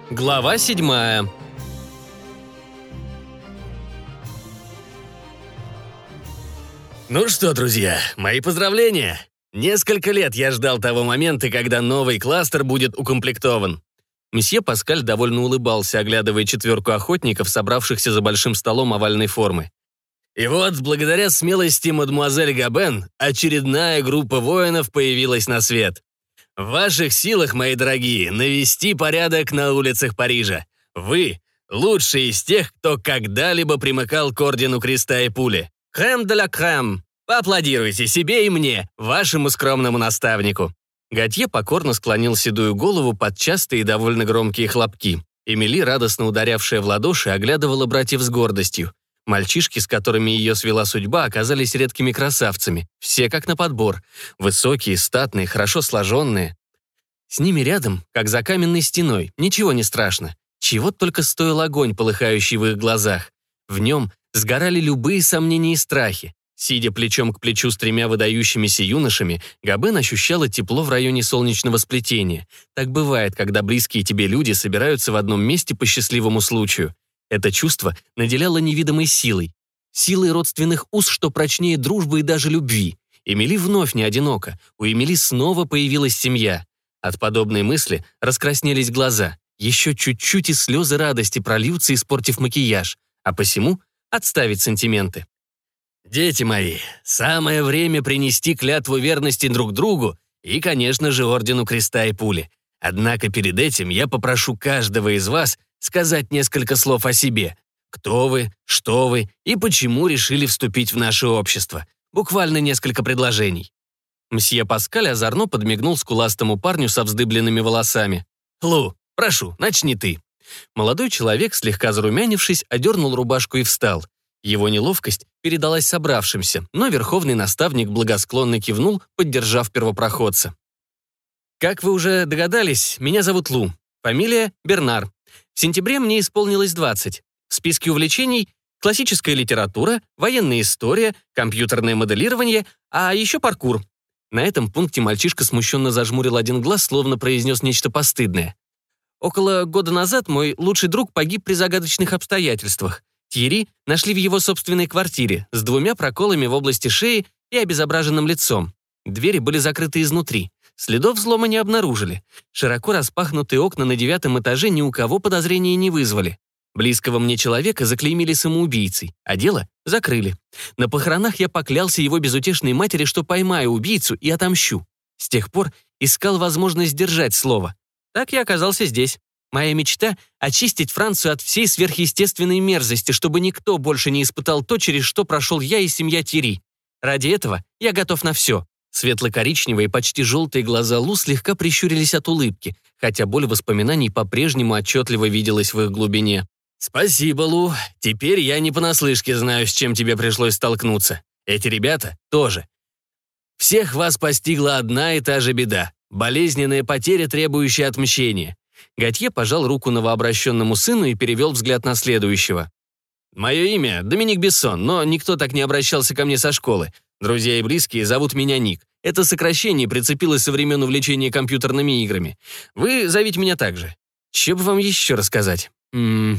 Глава 7. Ну что, друзья, мои поздравления! Несколько лет я ждал того момента, когда новый кластер будет укомплектован. Месье Паскаль довольно улыбался, оглядывая четверку охотников, собравшихся за большим столом овальной формы. И вот, благодаря смелости мадемуазель Габен, очередная группа воинов появилась на свет. В ваших силах, мои дорогие, навести порядок на улицах Парижа. Вы – лучшие из тех, кто когда-либо примыкал к Ордену Креста и Пули. Крем де ла крем. Поаплодируйте себе и мне, вашему скромному наставнику». Готье покорно склонил седую голову под частые и довольно громкие хлопки. Эмили, радостно ударявшая в ладоши, оглядывала братьев с гордостью. Мальчишки, с которыми ее свела судьба, оказались редкими красавцами. Все как на подбор. Высокие, статные, хорошо сложенные. С ними рядом, как за каменной стеной, ничего не страшно. Чего только стоил огонь, полыхающий в их глазах. В нем сгорали любые сомнения и страхи. Сидя плечом к плечу с тремя выдающимися юношами, Габен ощущала тепло в районе солнечного сплетения. Так бывает, когда близкие тебе люди собираются в одном месте по счастливому случаю. Это чувство наделяло невидимой силой. Силой родственных уз, что прочнее дружбы и даже любви. Эмили вновь не одинока. У Эмили снова появилась семья. От подобной мысли раскраснелись глаза. Еще чуть-чуть и слезы радости прольются, испортив макияж. А посему отставить сантименты. Дети мои, самое время принести клятву верности друг другу и, конечно же, Ордену Креста и Пули. Однако перед этим я попрошу каждого из вас сказать несколько слов о себе. Кто вы, что вы и почему решили вступить в наше общество. Буквально несколько предложений. Мсье Паскаль озорно подмигнул скуластому парню со вздыбленными волосами. «Лу, прошу, начни ты». Молодой человек, слегка зарумянившись, одернул рубашку и встал. Его неловкость передалась собравшимся, но верховный наставник благосклонно кивнул, поддержав первопроходца. «Как вы уже догадались, меня зовут Лу. Фамилия Бернар. В сентябре мне исполнилось 20. В списке увлечений – классическая литература, военная история, компьютерное моделирование, а еще паркур». На этом пункте мальчишка смущенно зажмурил один глаз, словно произнес нечто постыдное. Около года назад мой лучший друг погиб при загадочных обстоятельствах. Тьерри нашли в его собственной квартире с 2 проколами в области шеи и обезображенным лицом. Двери были закрыты изнутри. Следов взлома не обнаружили. Широко распахнутые окна на 9-м этаже ни у кого подозрения не вызвали. Близкого мне человека заклеймили самоубийцей, а дело закрыли. На похоронах я поклялся его безутешной матери, что поймаю убийцу и отомщу. С тех пор искал возможность сдержать слово. Так я оказался здесь. Моя мечта — очистить Францию от всей сверхъестественной мерзости, чтобы никто больше не испытал то, через что прошел я и семья Тьерри. Ради этого я готов на все. Светло-коричневые, почти желтые глаза Лу слегка прищурились от улыбки, хотя боль воспоминаний по-прежнему отчетливо виделась в их глубине. «Спасибо, Лу. Теперь я не понаслышке знаю, с чем тебе пришлось столкнуться. Эти ребята тоже. Всех вас постигла одна и та же беда. Болезненная потеря, требующая отмщения». Готье пожал руку новообращенному сыну и перевел взгляд на следующего. «Мое имя Доминик Бессон, но никто так не обращался ко мне со школы. Друзья и близкие зовут меня Ник. Это сокращение прицепилось со времен увлечения компьютерными играми. Вы зовите меня так же. Че бы вам еще рассказать? Мне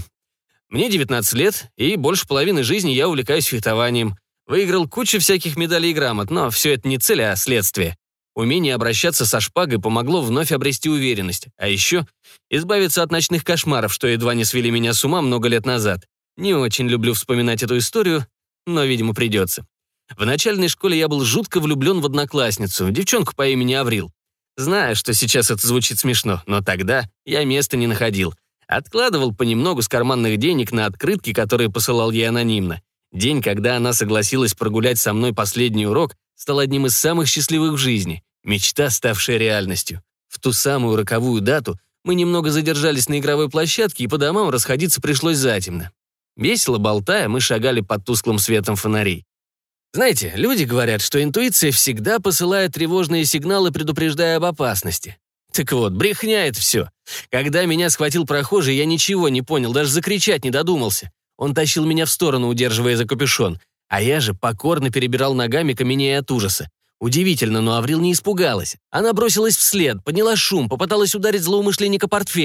19 лет, и больше половины жизни я увлекаюсь фехтованием. Выиграл кучу всяких медалей и грамот, но все это не цель, а следствие. Умение обращаться со шпагой помогло вновь обрести уверенность, а еще избавиться от ночных кошмаров, что едва не свели меня с ума много лет назад. Не очень люблю вспоминать эту историю, но, видимо, придется. В начальной школе я был жутко влюблен в одноклассницу, девчонку по имени Аврил. Знаю, что сейчас это звучит смешно, но тогда я места не находил. Откладывал понемногу с карманных денег на открытки, которые посылал ей анонимно. День, когда она согласилась прогулять со мной последний урок, стал одним из самых счастливых в жизни. Мечта, ставшая реальностью. В ту самую роковую дату мы немного задержались на игровой площадке, и по домам расходиться пришлось затемно. Весело болтая, мы шагали под тусклым светом фонарей. Знаете, люди говорят, что интуиция всегда посылает тревожные сигналы, предупреждая об опасности. Так вот, брехня это все. Когда меня схватил прохожий, я ничего не понял, даже закричать не додумался. Он тащил меня в сторону, удерживая за капюшон, а я же покорно перебирал ногами, каменея от ужаса. Удивительно, но Аврил не испугалась. Она бросилась вслед, подняла шум, попыталась ударить злоумышленника портфелем.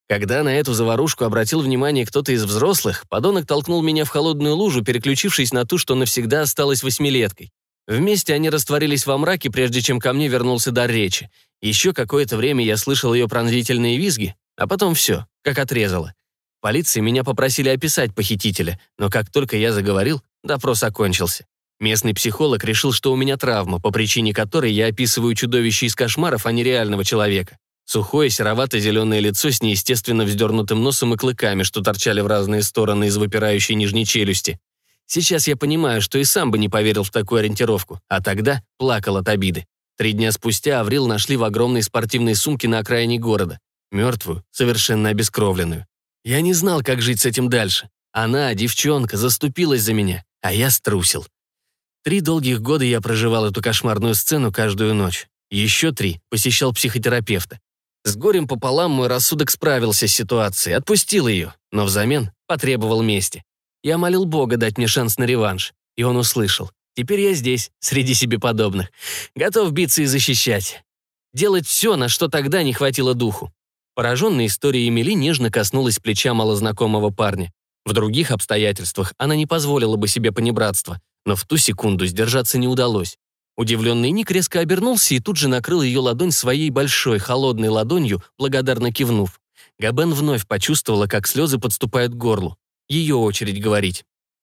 Когда на эту заварушку обратил внимание кто-то из взрослых, подонок толкнул меня в холодную лужу, переключившись на ту, что навсегда осталась восьмилеткой. Вместе они растворились во мраке, прежде чем ко мне вернулся дар речи. Еще какое-то время я слышал ее пронзительные визги, а потом все, как отрезало. В полиции меня попросили описать похитителя, но как только я заговорил, допрос окончился. Местный психолог решил, что у меня травма, по причине которой я описываю чудовище из кошмаров, а не реального человека. Сухое серовато-зеленое лицо с неестественно вздернутым носом и клыками, что торчали в разные стороны из выпирающей нижней челюсти. Сейчас я понимаю, что и сам бы не поверил в такую ориентировку, а тогда плакал от обиды. 3 дня спустя Аврил нашли в огромной спортивной сумке на окраине города. Мертвую, совершенно обескровленную. Я не знал, как жить с этим дальше. Она, девчонка, заступилась за меня, а я струсил. 3 долгих года я проживал эту кошмарную сцену каждую ночь. Еще 3 посещал психотерапевта. С горем пополам мой рассудок справился с ситуацией, отпустил ее, но взамен потребовал мести. Я молил Бога дать мне шанс на реванш, и он услышал. Теперь я здесь, среди себе подобных. Готов биться и защищать. Делать все, на что тогда не хватило духу. Пораженная историей Эмили нежно коснулась плеча малознакомого парня. В других обстоятельствах она не позволила бы себе понебратства, но в ту секунду сдержаться не удалось. Удивленный Ник резко обернулся и тут же накрыл ее ладонь своей большой, холодной ладонью, благодарно кивнув. Габен вновь почувствовала, как слезы подступают к горлу. Ее очередь говорить.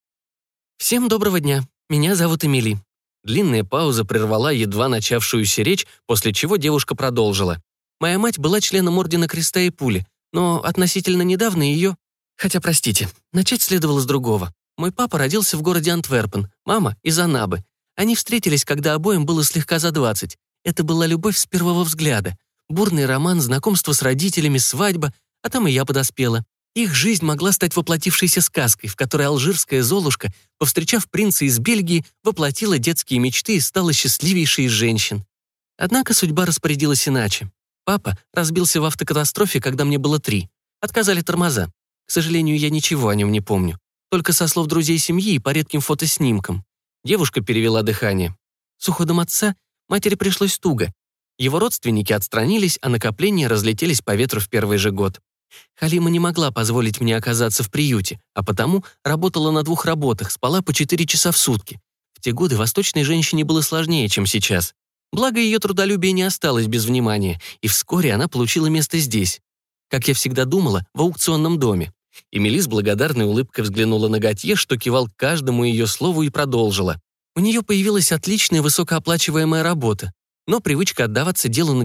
«Всем доброго дня. Меня зовут Эмили». Длинная пауза прервала едва начавшуюся речь, после чего девушка продолжила. «Моя мать была членом Ордена Креста и Пули, но относительно недавно ее... Хотя, простите, начать следовало с другого. Мой папа родился в городе Антверпен, мама — из Анабы. Они встретились, когда обоим было слегка за 20. Это была любовь с первого взгляда. Бурный роман, знакомство с родителями, свадьба, а там и я подоспела. Их жизнь могла стать воплотившейся сказкой, в которой алжирская Золушка, повстречав принца из Бельгии, воплотила детские мечты и стала счастливейшей из женщин. Однако судьба распорядилась иначе. Папа разбился в автокатастрофе, когда мне было 3. Отказали тормоза. К сожалению, я ничего о нем не помню. Только со слов друзей семьи и по редким фотоснимкам. Девушка перевела дыхание. С уходом отца матери пришлось туго. Его родственники отстранились, а накопления разлетелись по ветру в первый же год. Халима не могла позволить мне оказаться в приюте, а потому работала на 2 работах, спала по 4 часа в сутки. В те годы восточной женщине было сложнее, чем сейчас. Благо, ее трудолюбие не осталось без внимания, и вскоре она получила место здесь. Как я всегда думала, в аукционном доме. Эмили с благодарной улыбкой взглянула на Готье, что кивал к каждому ее слову, и продолжила. У нее появилась отличная высокооплачиваемая работа, но привычка отдаваться делу на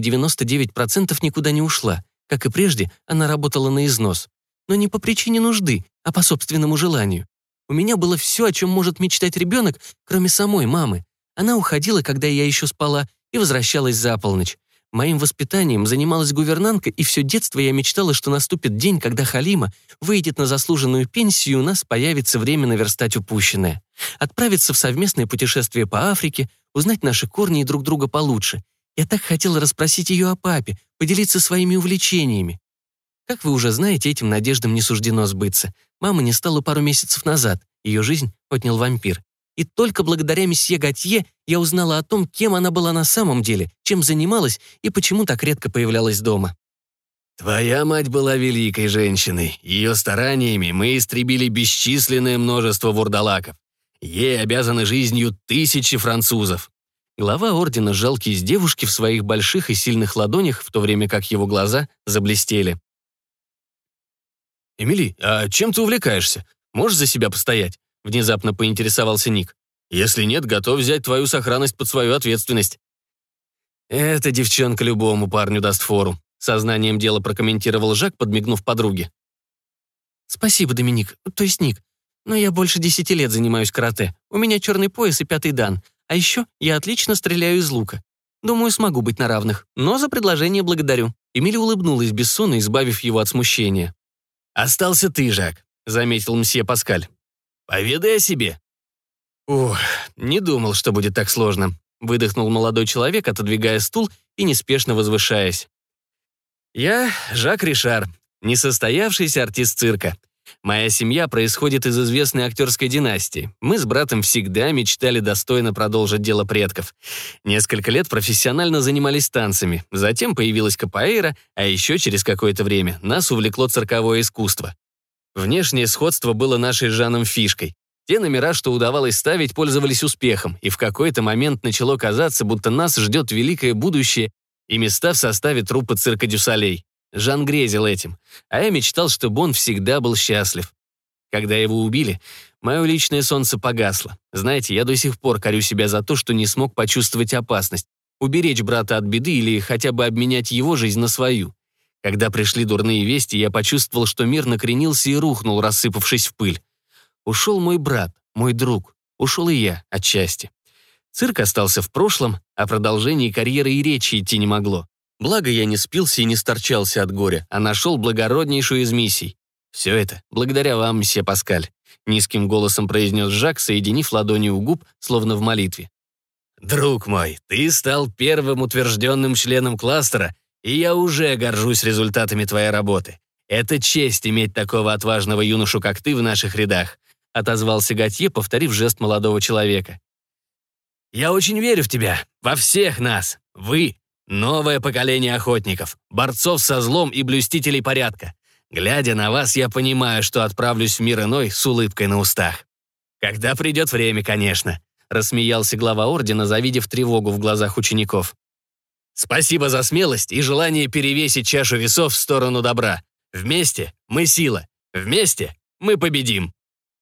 99% никуда не ушла. Как и прежде, она работала на износ. Но не по причине нужды, а по собственному желанию. У меня было все, о чем может мечтать ребенок, кроме самой мамы. Она уходила, когда я еще спала, и возвращалась за полночь. Моим воспитанием занималась гувернантка, и все детство я мечтала, что наступит день, когда Халима выйдет на заслуженную пенсию, и у нас появится время наверстать упущенное. Отправиться в совместное путешествие по Африке, узнать наши корни и друг друга получше. Я так хотела расспросить ее о папе, поделиться своими увлечениями. Как вы уже знаете, этим надеждам не суждено сбыться. Мама не стала пару месяцев назад, ее жизнь отнял вампир. И только благодаря месье Готье я узнала о том, кем она была на самом деле, чем занималась и почему так редко появлялась дома. Твоя мать была великой женщиной. Ее стараниями мы истребили бесчисленное множество вурдалаков. Ей обязаны жизнью тысячи французов. Глава ордена сжал кисть девушки в своих больших и сильных ладонях, в то время как его глаза заблестели. «Эмили, а чем ты увлекаешься? Можешь за себя постоять?» Внезапно поинтересовался Ник. «Если нет, готов взять твою сохранность под свою ответственность». «Эта девчонка любому парню даст фору», сознанием дела прокомментировал Жак, подмигнув подруге. «Спасибо, Доминик, то есть Ник. Но я больше 10 лет занимаюсь карате. У меня черный пояс и 5-й дан. А еще я отлично стреляю из лука. Думаю, смогу быть на равных. Но за предложение благодарю». Эмили улыбнулась бессонно, избавив его от смущения. «Остался ты, Жак», — заметил мсье Паскаль. «Поведай о себе». «Ух, не думал, что будет так сложно», — выдохнул молодой человек, отодвигая стул и неспешно возвышаясь. «Я Жак Ришар, несостоявшийся артист цирка. Моя семья происходит из известной актерской династии. Мы с братом всегда мечтали достойно продолжить дело предков. Несколько лет профессионально занимались танцами. Затем появилась капоэйра, а еще через какое-то время нас увлекло цирковое искусство. Внешнее сходство было нашей с Жаном фишкой. Те номера, что удавалось ставить, пользовались успехом, и в какой-то момент начало казаться, будто нас ждет великое будущее и места в составе труппы цирка Дю Солей. Жан грезил этим, а я мечтал, чтобы он всегда был счастлив. Когда его убили, мое личное солнце погасло. Знаете, я до сих пор корю себя за то, что не смог почувствовать опасность, уберечь брата от беды или хотя бы обменять его жизнь на свою. Когда пришли дурные вести, я почувствовал, что мир накренился и рухнул, рассыпавшись в пыль. Ушел мой брат, мой друг, ушел и я отчасти. Цирк остался в прошлом, о продолжении карьеры и речи идти не могло. Благо я не спился и не сторчался от горя, а нашел благороднейшую из миссий. «Все это благодаря вам, месье Паскаль», — низким голосом произнес Жак, соединив ладони у губ, словно в молитве. «Друг мой, ты стал первым утвержденным членом кластера, и я уже горжусь результатами твоей работы. Это честь иметь такого отважного юношу, как ты, в наших рядах», — отозвался Готье, повторив жест молодого человека. «Я очень верю в тебя, во всех нас. Вы — новое поколение охотников, борцов со злом и блюстителей порядка. Глядя на вас, я понимаю, что отправлюсь в мир иной с улыбкой на устах. Когда придет время, конечно», — рассмеялся глава ордена, завидев тревогу в глазах учеников. «Спасибо за смелость и желание перевесить чашу весов в сторону добра. Вместе мы сила, вместе мы победим».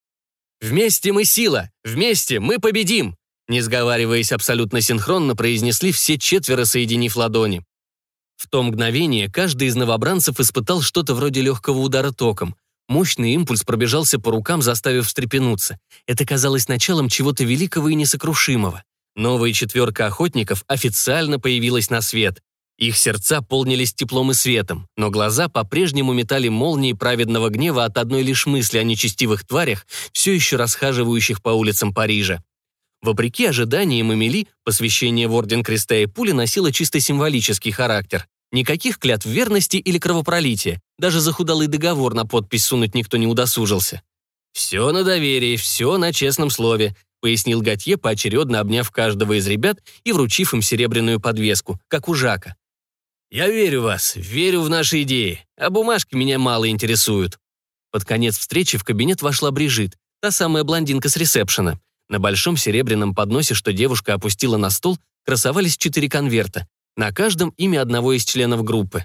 «Вместе мы сила, вместе мы победим», не сговариваясь абсолютно синхронно, произнесли все четверо, соединив ладони. В то мгновение каждый из новобранцев испытал что-то вроде легкого удара током. Мощный импульс пробежался по рукам, заставив встрепенуться. Это казалось началом чего-то великого и несокрушимого. Новая четверка охотников официально появилась на свет. Их сердца полнились теплом и светом, но глаза по-прежнему метали молнии праведного гнева от одной лишь мысли о нечестивых тварях, все еще расхаживающих по улицам Парижа. Вопреки ожиданиям Эмили, посвящение в Орден Креста и Пули носило чисто символический характер. Никаких клятв верности или кровопролития, даже захудалый договор на подпись сунуть никто не удосужился. «Все на доверии, все на честном слове», пояснил Готье, поочередно обняв каждого из ребят и вручив им серебряную подвеску, как у Жака. «Я верю в вас, верю в наши идеи, а бумажки меня мало интересуют». Под конец встречи в кабинет вошла Брижит, та самая блондинка с ресепшена. На большом серебряном подносе, что девушка опустила на стол, красовались 4 конверта. На каждом имя одного из членов группы.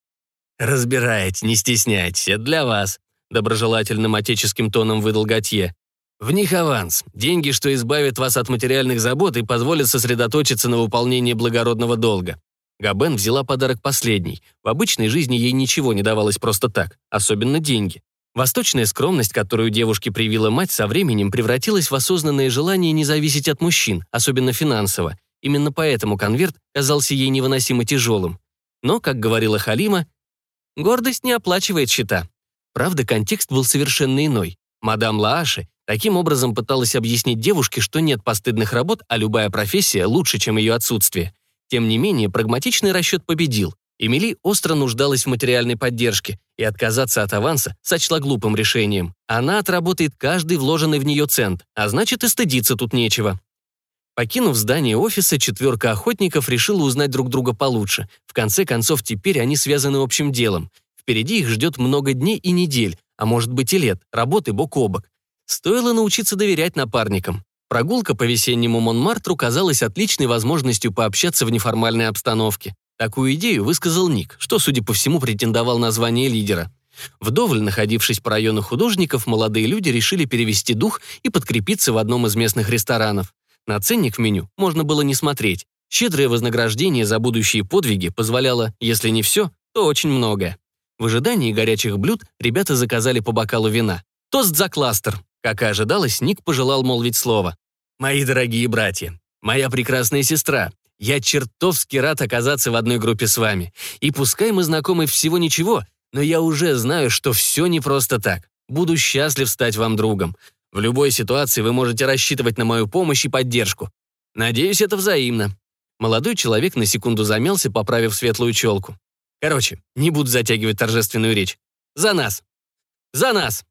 «Разбирайте, не стесняйтесь, это для вас», — доброжелательным отеческим тоном выдал Готье. «В них аванс, деньги, что избавят вас от материальных забот и позволят сосредоточиться на выполнении благородного долга». Габен взяла подарок последний. В обычной жизни ей ничего не давалось просто так, особенно деньги. Восточная скромность, которую девушке привила мать, со временем превратилась в осознанное желание не зависеть от мужчин, особенно финансово. Именно поэтому конверт казался ей невыносимо тяжелым. Но, как говорила Халима, гордость не оплачивает счета. Правда, контекст был совершенно иной. Мадам Лааши таким образом пыталась объяснить девушке, что нет постыдных работ, а любая профессия лучше, чем ее отсутствие. Тем не менее, прагматичный расчет победил. Эмили остро нуждалась в материальной поддержке, и отказаться от аванса сочла глупым решением. Она отработает каждый вложенный в нее цент, а значит и стыдиться тут нечего. Покинув здание офиса, четверка охотников решила узнать друг друга получше. В конце концов, теперь они связаны общим делом. Впереди их ждет много дней и недель, а может быть и лет, работы бок о бок. Стоило научиться доверять напарникам. Прогулка по весеннему Монмартру казалась отличной возможностью пообщаться в неформальной обстановке. Такую идею высказал Ник, что, судя по всему, претендовал на звание лидера. Вдоволь находившись по району художников, молодые люди решили перевести дух и подкрепиться в одном из местных ресторанов. На ценник в меню можно было не смотреть. Щедрое вознаграждение за будущие подвиги позволяло, если не все, то очень многое. В ожидании горячих блюд ребята заказали по бокалу вина. Тост за кластер. Как и ожидалось, Ник пожелал молвить слово. «Мои дорогие братья, моя прекрасная сестра, я чертовски рад оказаться в одной группе с вами. И пускай мы знакомы всего ничего, но я уже знаю, что все не просто так. Буду счастлив стать вам другом. В любой ситуации вы можете рассчитывать на мою помощь и поддержку. Надеюсь, это взаимно». Молодой человек на секунду замялся, поправив светлую челку. «Короче, не буду затягивать торжественную речь. За нас! За нас!»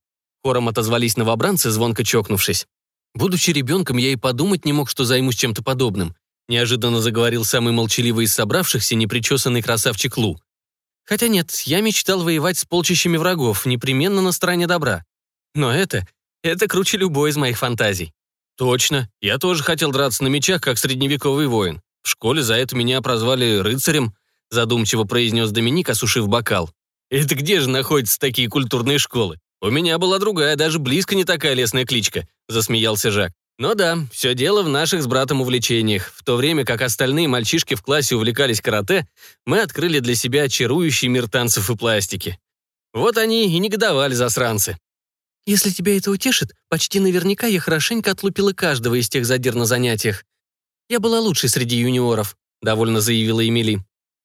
Хором отозвались новобранцы, звонко чокнувшись. Будучи ребенком, я и подумать не мог, что займусь чем-то подобным. Неожиданно заговорил самый молчаливый из собравшихся, непричесанный красавчик Лу. Хотя нет, я мечтал воевать с полчищами врагов, непременно на стороне добра. Но это круче любой из моих фантазий. Точно, я тоже хотел драться на мечах, как средневековый воин. В школе за это меня прозвали рыцарем, задумчиво произнес Доминик, осушив бокал. Это где же находятся такие культурные школы? У меня была другая, даже близко не такая лесная кличка, засмеялся Жак. Но да, все дело в наших с братом увлечениях. В то время как остальные мальчишки в классе увлекались карате, мы открыли для себя очарующий мир танцев и пластики. Вот они и негодовали, засранцы. Если тебя это утешит, почти наверняка я хорошенько отлупила каждого из тех задир на занятиях. Я была лучшей среди юниоров, довольно заявила Эмили.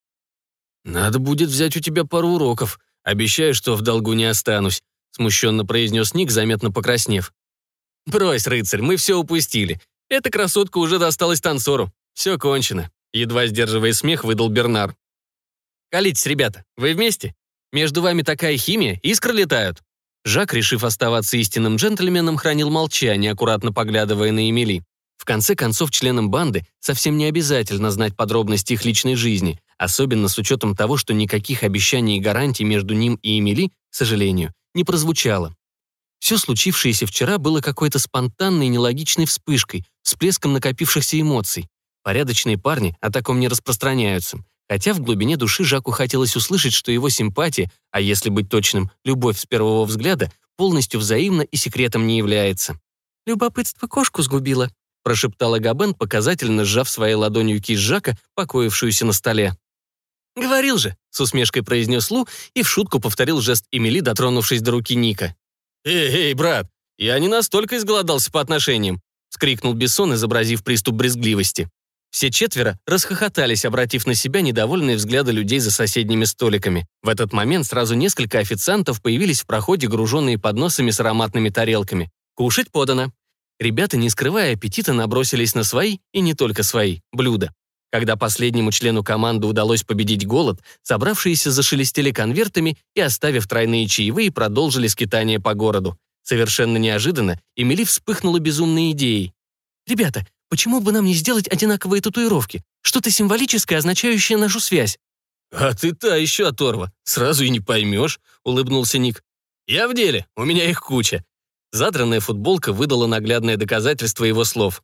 Надо будет взять у тебя пару уроков. Обещаю, что в долгу не останусь, смущенно произнес Ник, заметно покраснев. «Брось, рыцарь, мы все упустили. Эта красотка уже досталась танцору. Все кончено», — едва сдерживая смех, выдал Бернар. «Колитесь, ребята, вы вместе? Между вами такая химия, искры летают». Жак, решив оставаться истинным джентльменом, хранил молчание, аккуратно поглядывая на Эмили. В конце концов, членам банды совсем не обязательно знать подробности их личной жизни, особенно с учетом того, что никаких обещаний и гарантий между ним и Эмили, к сожалению, не прозвучало. Все случившееся вчера было какой-то спонтанной и нелогичной вспышкой, всплеском накопившихся эмоций. Порядочные парни о таком не распространяются. Хотя в глубине души Жаку хотелось услышать, что его симпатия, а если быть точным, любовь с первого взгляда, полностью взаимна и секретом не является. «Любопытство кошку сгубило», — прошептала Габен, показательно сжав своей ладонью кисть Жака, покоившуюся на столе. «Говорил же», — с усмешкой произнес Лу и в шутку повторил жест Эмили, дотронувшись до руки Ника. «Эй, брат, я не настолько изголодался по отношениям», — вскрикнул Бессон, изобразив приступ брезгливости. Все четверо расхохотались, обратив на себя недовольные взгляды людей за соседними столиками. В этот момент сразу несколько официантов появились в проходе, груженные подносами с ароматными тарелками. Кушать подано. Ребята, не скрывая аппетита, набросились на свои, и не только свои, блюда. Когда последнему члену команды удалось победить голод, собравшиеся зашелестели конвертами и, оставив тройные чаевые, продолжили скитание по городу. Совершенно неожиданно Эмили вспыхнула безумной идеей. «Ребята, почему бы нам не сделать одинаковые татуировки? Что-то символическое, означающее нашу связь». «А ты та еще оторва, сразу и не поймешь», — улыбнулся Ник. «Я в деле, у меня их куча». Задранная футболка выдала наглядное доказательство его слов.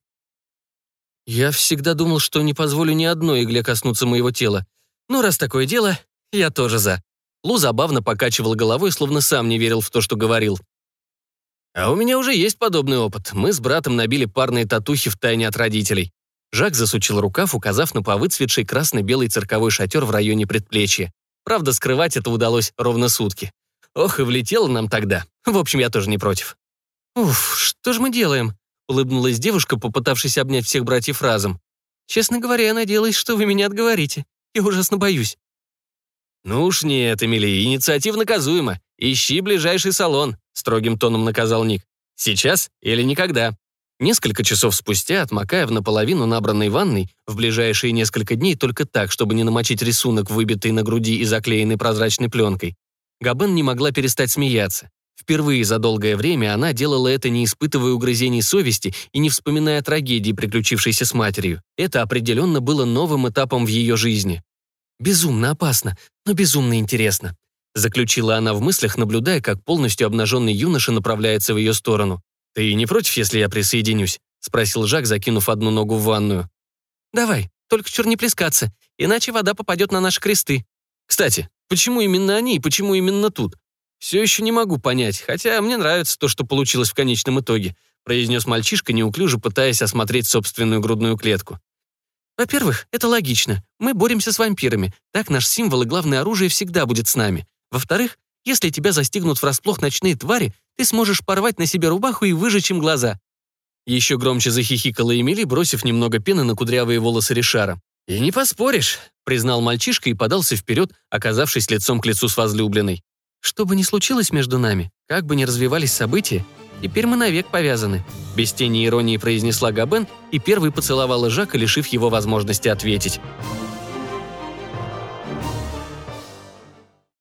«Я всегда думал, что не позволю ни одной игле коснуться моего тела. Но раз такое дело, я тоже за». Лу забавно покачивал головой, словно сам не верил в то, что говорил. «А у меня уже есть подобный опыт. Мы с братом набили парные татухи втайне от родителей». Жак засучил рукав, указав на повыцветший красно-белый цирковой шатер в районе предплечья. Правда, скрывать это удалось ровно сутки. Ох, и влетело нам тогда. В общем, я тоже не против. «Уф, что же мы делаем?» — улыбнулась девушка, попытавшись обнять всех братьев разом. «Честно говоря, я надеялась, что вы меня отговорите. Я ужасно боюсь». «Ну уж нет, Эмили, инициатива наказуема. Ищи ближайший салон», — строгим тоном наказал Ник. «Сейчас или никогда». Несколько часов спустя, отмокая в наполовину набранной ванной, в ближайшие несколько дней только так, чтобы не намочить рисунок, выбитый на груди и заклеенный прозрачной пленкой, Габен не могла перестать смеяться. Впервые за долгое время она делала это, не испытывая угрызений совести и не вспоминая трагедии, приключившейся с матерью. Это определенно было новым этапом в ее жизни. «Безумно опасно, но безумно интересно», заключила она в мыслях, наблюдая, как полностью обнаженный юноша направляется в ее сторону. «Ты не против, если я присоединюсь?» спросил Жак, закинув одну ногу в ванную. «Давай, только чур не плескаться, иначе вода попадет на наши кресты. Кстати, почему именно они и почему именно тут? Все еще не могу понять, хотя мне нравится то, что получилось в конечном итоге», произнес мальчишка, неуклюже пытаясь осмотреть собственную грудную клетку. «Во-первых, это логично. Мы боремся с вампирами. Так наш символ и главное оружие всегда будет с нами. Во-вторых, если тебя застигнут врасплох ночные твари, ты сможешь порвать на себе рубаху и выжечь им глаза». Еще громче захихикала Эмили, бросив немного пены на кудрявые волосы Ришара. «И не поспоришь», — признал мальчишка и подался вперед, оказавшись лицом к лицу с возлюбленной. «Что бы ни случилось между нами, как бы ни развивались события, теперь мы навек повязаны», — без тени иронии произнесла Габен и первой поцеловала Жака, лишив его возможности ответить.